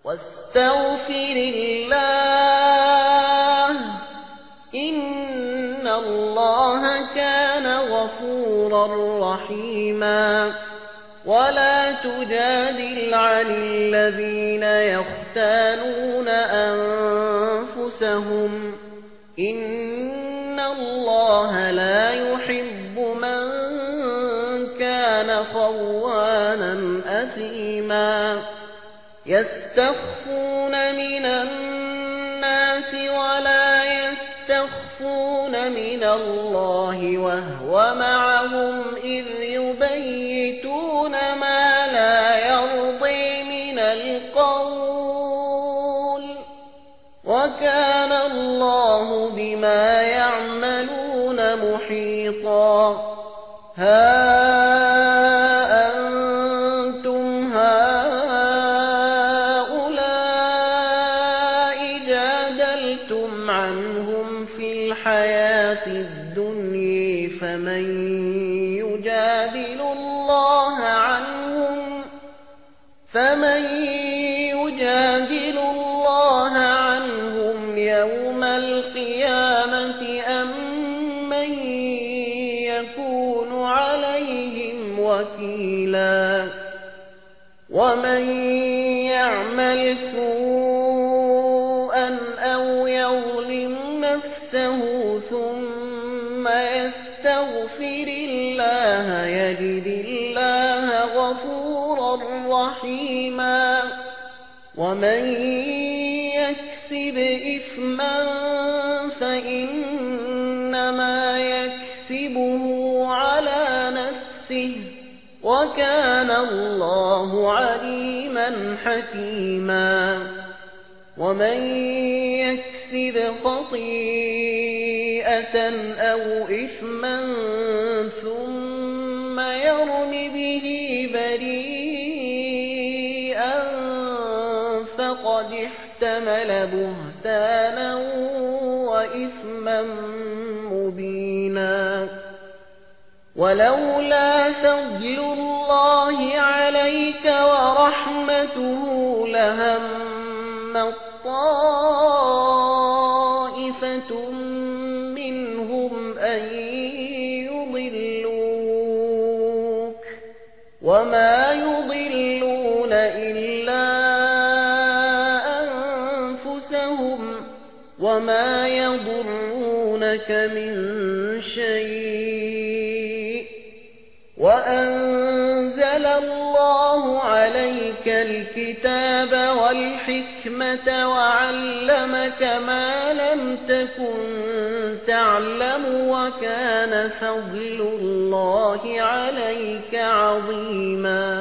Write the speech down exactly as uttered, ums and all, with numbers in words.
واستغفر الله إن الله كان غفورا رحيما ولا تجادل عن الذين يختانون أنفسهم إن الله لا يحب من كان خوانا أثيما يستخفون من الناس ولا يستخفون من الله وهو معهم إذ يبيتون ما لا يرضي من القول وكان الله بما يعملون محيطا ها أنتم هؤلاء جادلتم عنهم في الحياة الدنيا فمن يجادل الله عنهم فمن يجادل الله عنهم يوم القيامة أم من يكون عليهم وكيلا ومن يعمل سوءا أو يظلم نفسه ثم يستغفر الله يجد الله غفورا رحيما ومن يكسب إثما فإنما يكسبه على نفسه وكان الله عليما حكيما ومن يكسب خطيئة أو إثما ثم يرم به بريئا فقد احتمل بهتانا وإثما مبينا ولولا فضل الله عليك ورحمته لهم طائفة منهم أن يضلوك وما يضلون إلا أنفسهم وما يضرونك من شيء وأنزل الله عليك الكتاب والحكمة وعلمك ما لم تكن تعلم وكان فضل الله عليك عظيما